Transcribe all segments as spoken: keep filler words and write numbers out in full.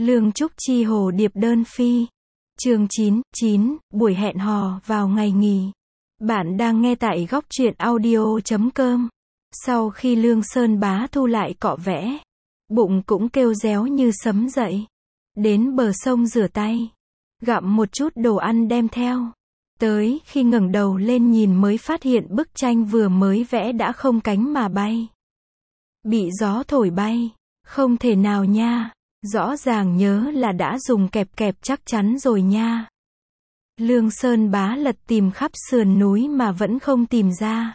Lương Trúc Chi hồ điệp đơn phi. Chương chín, chín, buổi hẹn hò vào ngày nghỉ. Bạn đang nghe tại góc truyện audio chấm com. Sau khi Lương Sơn Bá thu lại cọ vẽ, bụng cũng kêu réo như sấm dậy. Đến bờ sông rửa tay, gặm một chút đồ ăn đem theo. Tới khi ngẩng đầu lên nhìn mới phát hiện bức tranh vừa mới vẽ đã không cánh mà bay. Bị gió thổi bay. Không thể nào nha. Rõ ràng nhớ là đã dùng kẹp kẹp chắc chắn rồi nha. Lương Sơn Bá lật tìm khắp sườn núi mà vẫn không tìm ra.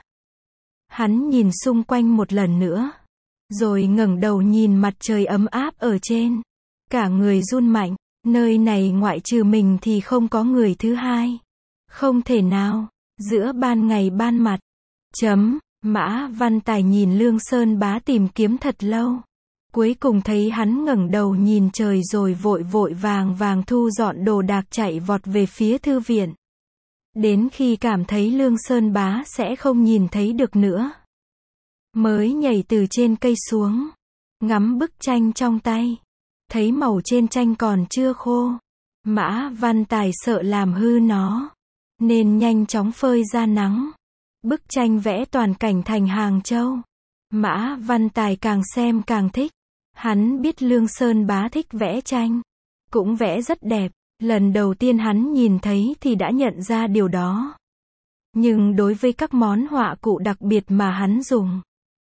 Hắn nhìn xung quanh một lần nữa, rồi ngẩng đầu nhìn mặt trời ấm áp ở trên. Cả người run mạnh, nơi này ngoại trừ mình thì không có người thứ hai. Không thể nào, giữa ban ngày ban mặt. Chấm, Mã Văn Tài nhìn Lương Sơn Bá tìm kiếm thật lâu. Cuối cùng thấy hắn ngẩng đầu nhìn trời rồi vội vội vàng vàng thu dọn đồ đạc chạy vọt về phía thư viện. Đến khi cảm thấy Lương Sơn Bá sẽ không nhìn thấy được nữa, mới nhảy từ trên cây xuống, ngắm bức tranh trong tay. Thấy màu trên tranh còn chưa khô. Mã Văn Tài sợ làm hư nó, nên nhanh chóng phơi ra nắng. Bức tranh vẽ toàn cảnh thành Hàng Châu. Mã Văn Tài càng xem càng thích. Hắn biết Lương Sơn Bá thích vẽ tranh, cũng vẽ rất đẹp. Lần đầu tiên hắn nhìn thấy thì đã nhận ra điều đó. Nhưng đối với các món họa cụ đặc biệt mà hắn dùng,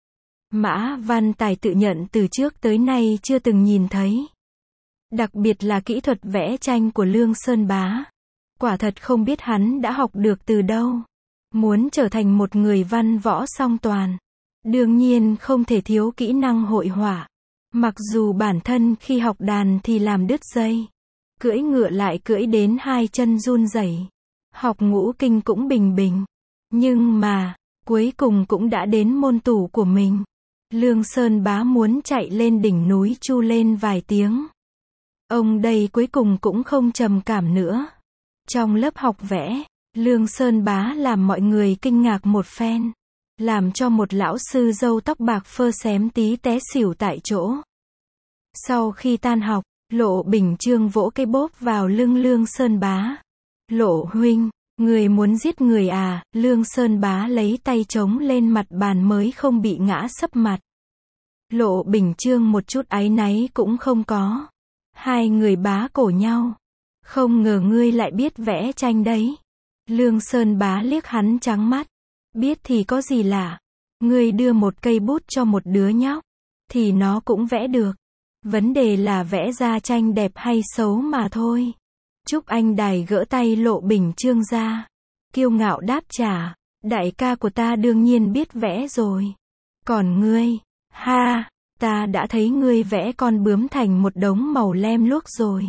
Mã Văn Tài tự nhận từ trước tới nay chưa từng nhìn thấy. Đặc biệt là kỹ thuật vẽ tranh của Lương Sơn Bá. Quả thật không biết hắn đã học được từ đâu. Muốn trở thành một người văn võ song toàn, đương nhiên không thể thiếu kỹ năng hội họa. Mặc dù bản thân khi học đàn thì làm đứt dây, cưỡi ngựa lại cưỡi đến hai chân run rẩy, học ngũ kinh cũng bình bình. Nhưng mà, cuối cùng cũng đã đến môn tủ của mình. Lương Sơn Bá muốn chạy lên đỉnh núi chu lên vài tiếng. Ông đây cuối cùng cũng không trầm cảm nữa. Trong lớp học vẽ, Lương Sơn Bá làm mọi người kinh ngạc một phen, làm cho một lão sư râu tóc bạc phơ xém tí té xỉu tại chỗ. Sau khi tan học, Lộ Bình Chương vỗ cái bóp vào lưng Lương Sơn Bá. Lộ huynh, người muốn giết người à? Lương Sơn Bá lấy tay chống lên mặt bàn mới không bị ngã sấp mặt. Lộ Bình Chương một chút áy náy cũng không có. Hai người bá cổ nhau. Không ngờ ngươi lại biết vẽ tranh đấy. Lương Sơn Bá liếc hắn trắng mắt. Biết thì có gì lạ. Ngươi đưa một cây bút cho một đứa nhóc, thì nó cũng vẽ được. Vấn đề là vẽ ra tranh đẹp hay xấu mà thôi. Trúc Anh Đài gỡ tay Lộ Bình Chương ra, kiêu ngạo đáp trả. Đại ca của ta đương nhiên biết vẽ rồi. Còn ngươi, ha, ta đã thấy ngươi vẽ con bướm thành một đống màu lem luốc rồi.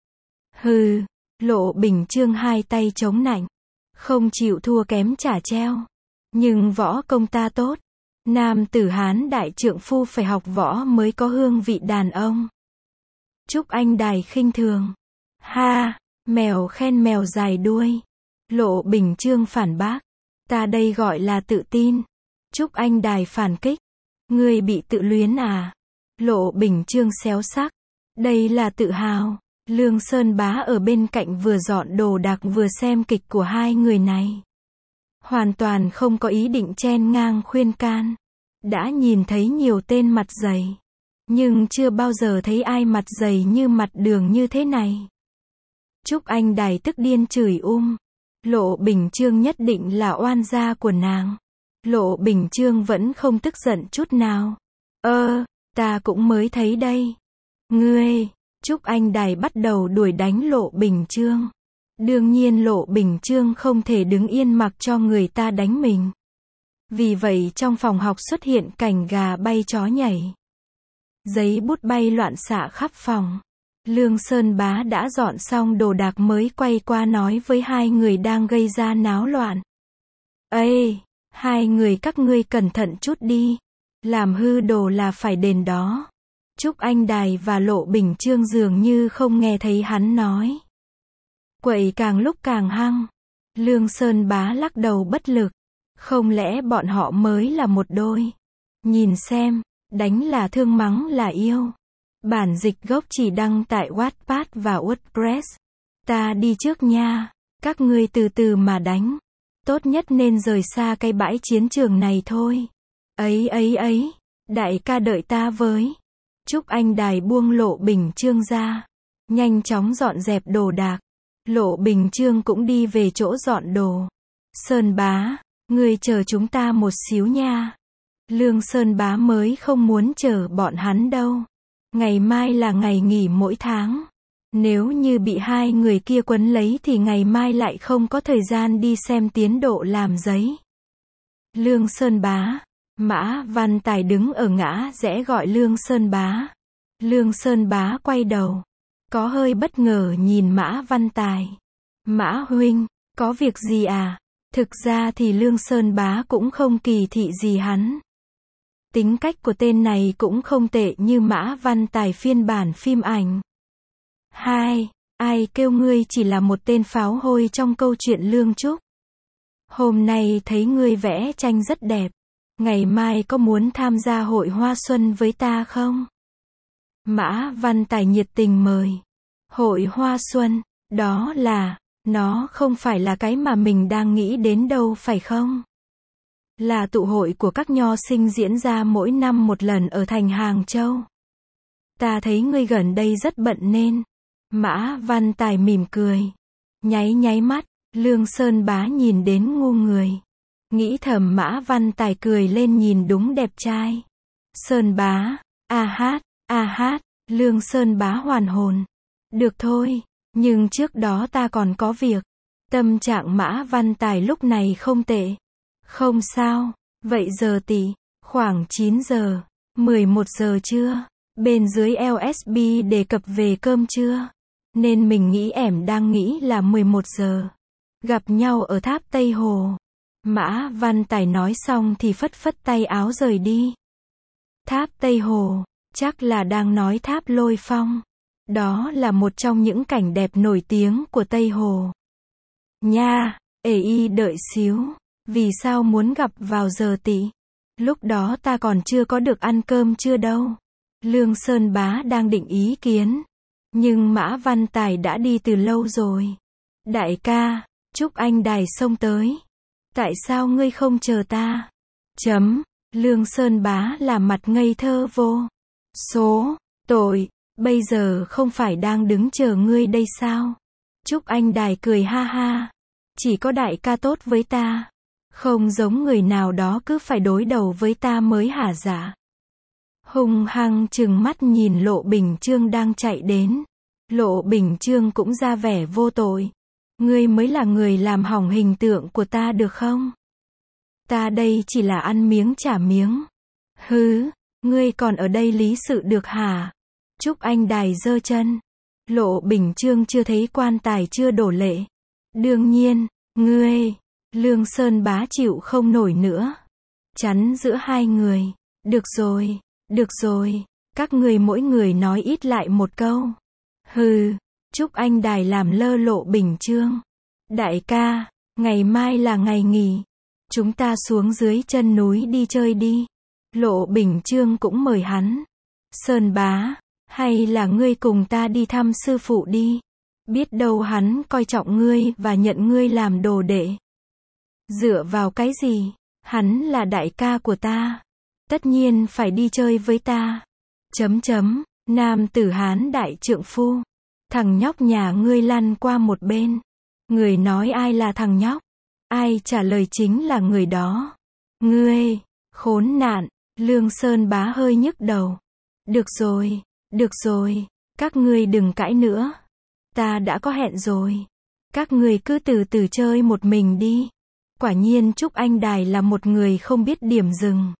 Hừ, Lộ Bình Chương hai tay chống nạnh, không chịu thua kém trả treo. Nhưng võ công ta tốt. Nam tử Hán đại trượng phu phải học võ mới có hương vị đàn ông. Trúc Anh Đài khinh thường. Ha, mèo khen mèo dài đuôi. Lộ Bình Chương phản bác. Ta đây gọi là tự tin. Trúc Anh Đài phản kích. Ngươi bị tự luyến à? Lộ Bình Chương xéo sắc. Đây là tự hào. Lương Sơn Bá ở bên cạnh vừa dọn đồ đạc vừa xem kịch của hai người này. Hoàn toàn không có ý định chen ngang khuyên can. Đã nhìn thấy nhiều tên mặt dày, nhưng chưa bao giờ thấy ai mặt dày như mặt Đường như thế này. Trúc Anh Đài tức điên chửi um. Lộ Bình Chương nhất định là oan gia của nàng. Lộ Bình Chương vẫn không tức giận chút nào. Ơ, ta cũng mới thấy đây. Ngươi, Trúc Anh Đài bắt đầu đuổi đánh Lộ Bình Chương. Đương nhiên Lộ Bình Chương không thể đứng yên mặc cho người ta đánh mình. Vì vậy trong phòng học xuất hiện cảnh gà bay chó nhảy. Giấy bút bay loạn xạ khắp phòng. Lương Sơn Bá đã dọn xong đồ đạc mới quay qua nói với hai người đang gây ra náo loạn. Ê, hai người các ngươi cẩn thận chút đi. Làm hư đồ là phải đền đó. Trúc Anh Đài và Lộ Bình Chương dường như không nghe thấy hắn nói. Quậy càng lúc càng hăng. Lương Sơn Bá lắc đầu bất lực. Không lẽ bọn họ mới là một đôi? Nhìn xem, đánh là thương mắng là yêu. Bản dịch gốc chỉ đăng tại Wattpad và WordPress. Ta đi trước nha. Các ngươi từ từ mà đánh. Tốt nhất nên rời xa cái bãi chiến trường này thôi. Ấy ấy ấy. Đại ca đợi ta với. Trúc Anh Đài buông Lộ Bình Chương ra. Nhanh chóng dọn dẹp đồ đạc. Lộ Bình Chương cũng đi về chỗ dọn đồ. Sơn Bá, ngươi chờ chúng ta một xíu nha. Lương Sơn Bá mới không muốn chờ bọn hắn đâu. Ngày mai là ngày nghỉ mỗi tháng. Nếu như bị hai người kia quấn lấy thì ngày mai lại không có thời gian đi xem tiến độ làm giấy. Lương Sơn Bá. Mã Văn Tài đứng ở ngã rẽ gọi Lương Sơn Bá. Lương Sơn Bá quay đầu. Có hơi bất ngờ nhìn Mã Văn Tài. Mã huynh, có việc gì à? Thực ra thì Lương Sơn Bá cũng không kỳ thị gì hắn. Tính cách của tên này cũng không tệ như Mã Văn Tài phiên bản phim ảnh. Hai, ai kêu ngươi chỉ là một tên pháo hôi trong câu chuyện Lương Trúc. Hôm nay thấy ngươi vẽ tranh rất đẹp. Ngày mai có muốn tham gia hội hoa xuân với ta không? Mã Văn Tài nhiệt tình mời. Hội hoa xuân, đó là, nó không phải là cái mà mình đang nghĩ đến đâu phải không? Là tụ hội của các nho sinh diễn ra mỗi năm một lần ở thành Hàng Châu. Ta thấy ngươi gần đây rất bận nên. Mã Văn Tài mỉm cười. Nháy nháy mắt, Lương Sơn Bá nhìn đến ngu người. Nghĩ thầm Mã Văn Tài cười lên nhìn đúng đẹp trai. Sơn Bá, a hát, a hát, Lương Sơn Bá hoàn hồn. Được thôi, nhưng trước đó ta còn có việc. Tâm trạng Mã Văn Tài lúc này không tệ. Không sao, vậy giờ tỷ, khoảng chín giờ, mười một giờ trưa, bên dưới lờ ét bê đề cập về cơm trưa. Nên mình nghĩ ẻm đang nghĩ là mười một giờ. Gặp nhau ở tháp Tây Hồ. Mã Văn Tài nói xong thì phất phất tay áo rời đi. Tháp Tây Hồ, chắc là đang nói tháp Lôi Phong. Đó là một trong những cảnh đẹp nổi tiếng của Tây Hồ. Nha, ê y đợi xíu. Vì sao muốn gặp vào giờ tỷ? Lúc đó ta còn chưa có được ăn cơm trưa đâu. Lương Sơn Bá đang định ý kiến. Nhưng Mã Văn Tài đã đi từ lâu rồi. Đại ca, Trúc Anh Đài xông tới. Tại sao ngươi không chờ ta? Chấm, Lương Sơn Bá là mặt ngây thơ vô số, tội, bây giờ không phải đang đứng chờ ngươi đây sao? Trúc Anh Đài cười ha ha. Chỉ có đại ca tốt với ta. Không giống người nào đó cứ phải đối đầu với ta mới hả dạ. Hung hăng trừng mắt nhìn Lộ Bình Chương đang chạy đến. Lộ Bình Chương cũng ra vẻ vô tội. Ngươi mới là người làm hỏng hình tượng của ta được không? Ta đây chỉ là ăn miếng trả miếng. Hứ, ngươi còn ở đây lý sự được hả? Trúc Anh Đài giơ chân. Lộ Bình Chương chưa thấy quan tài chưa đổ lệ. Đương nhiên, ngươi, Lương Sơn Bá chịu không nổi nữa. Chắn giữa hai người. Được rồi, được rồi, các người mỗi người nói ít lại một câu. Hừ, Trúc Anh Đài làm lơ Lộ Bình Chương. Đại ca, ngày mai là ngày nghỉ. Chúng ta xuống dưới chân núi đi chơi đi. Lộ Bình Chương cũng mời hắn. Sơn Bá, hay là ngươi cùng ta đi thăm sư phụ đi. Biết đâu hắn coi trọng ngươi và nhận ngươi làm đồ đệ. Dựa vào cái gì? Hắn là đại ca của ta. Tất nhiên phải đi chơi với ta. Chấm chấm, nam tử Hán đại trượng phu. Thằng nhóc nhà ngươi lăn qua một bên. Người nói ai là thằng nhóc? Ai trả lời chính là người đó. Ngươi, khốn nạn, Lương Sơn Bá hơi nhức đầu. Được rồi, được rồi, các ngươi đừng cãi nữa. Ta đã có hẹn rồi. Các ngươi cứ từ từ chơi một mình đi. Quả nhiên Trúc Anh Đài là một người không biết điểm dừng.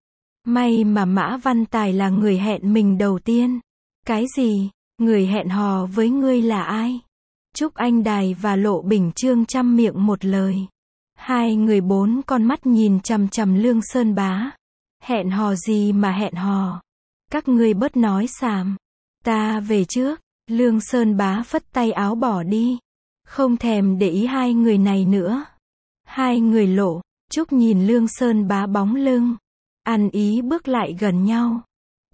May mà Mã Văn Tài là người hẹn mình đầu tiên. Cái gì? Người hẹn hò với ngươi là ai? Trúc Anh Đài và Lộ Bình Chương chăm miệng một lời. Hai người bốn con mắt nhìn chằm chằm Lương Sơn Bá. Hẹn hò gì mà hẹn hò? Các ngươi bớt nói xàm. Ta về trước. Lương Sơn Bá phất tay áo bỏ đi. Không thèm để ý hai người này nữa. Hai người Lộ, Trúc nhìn Lương Sơn Bá bóng lưng. Ăn ý bước lại gần nhau.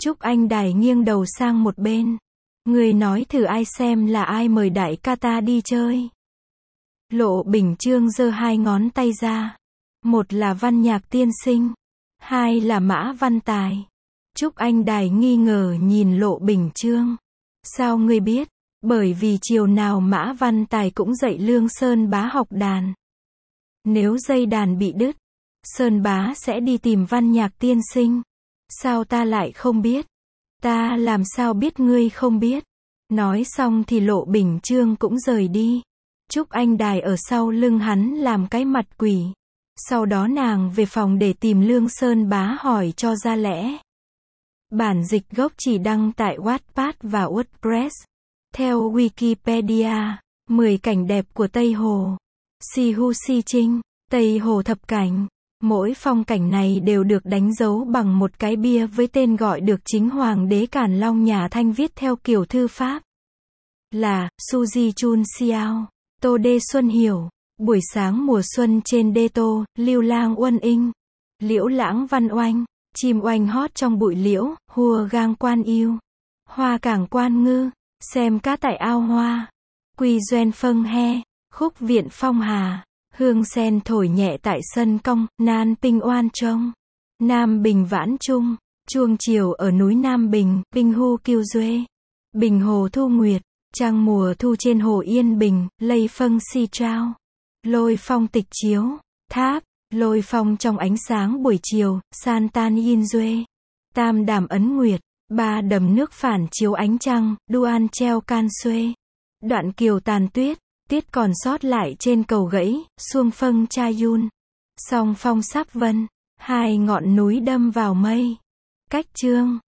Trúc Anh Đài nghiêng đầu sang một bên. Người nói thử ai xem là ai mời đại ca ta đi chơi. Lộ Bình Chương giơ hai ngón tay ra. Một là Văn Nhạc tiên sinh. Hai là Mã Văn Tài. Trúc Anh Đài nghi ngờ nhìn Lộ Bình Chương. Sao ngươi biết? Bởi vì chiều nào Mã Văn Tài cũng dạy Lương Sơn Bá học đàn. Nếu dây đàn bị đứt, Sơn Bá sẽ đi tìm Văn Nhạc tiên sinh. Sao ta lại không biết? Ta làm sao biết ngươi không biết? Nói xong thì Lộ Bình Chương cũng rời đi. Trúc Anh Đài ở sau lưng hắn làm cái mặt quỷ. Sau đó nàng về phòng để tìm Lương Sơn Bá hỏi cho ra lẽ. Bản dịch gốc chỉ đăng tại Wattpad và WordPress. Theo Wikipedia, mười cảnh đẹp của Tây Hồ. Si Hu Si Trinh, Tây Hồ thập cảnh. Mỗi phong cảnh này đều được đánh dấu bằng một cái bia với tên gọi được chính Hoàng đế Càn Long nhà Thanh viết theo kiểu thư pháp. Là, Suji Chun Xiao, Tô Đê Xuân Hiểu. Buổi sáng mùa xuân trên đê Tô, Lưu Lang Uân Inh. Liễu lãng văn oanh, chim oanh hót trong bụi liễu, hùa gang quan yêu. Hoa cảng quan ngư, xem cá tại ao hoa. Quy doen phâng he, khúc viện phong hà. Hương sen thổi nhẹ tại sân cong, nan pinh oan trông. Nam Bình vãn trung, chuông chiều ở núi Nam Bình, Bình hu kiêu duê. Bình hồ thu nguyệt, trăng mùa thu trên hồ Yên Bình, lây phâng si trao. Lôi phong tịch chiếu, tháp, lôi phong trong ánh sáng buổi chiều, san tan yin duê. Tam đàm ấn nguyệt, ba đầm nước phản chiếu ánh trăng, Duan treo can xuê. Đoạn kiều tàn tuyết, tiết còn sót lại trên cầu gãy, xuông phâng cha yun. Song phong sáp vân, hai ngọn núi đâm vào mây. Cách chương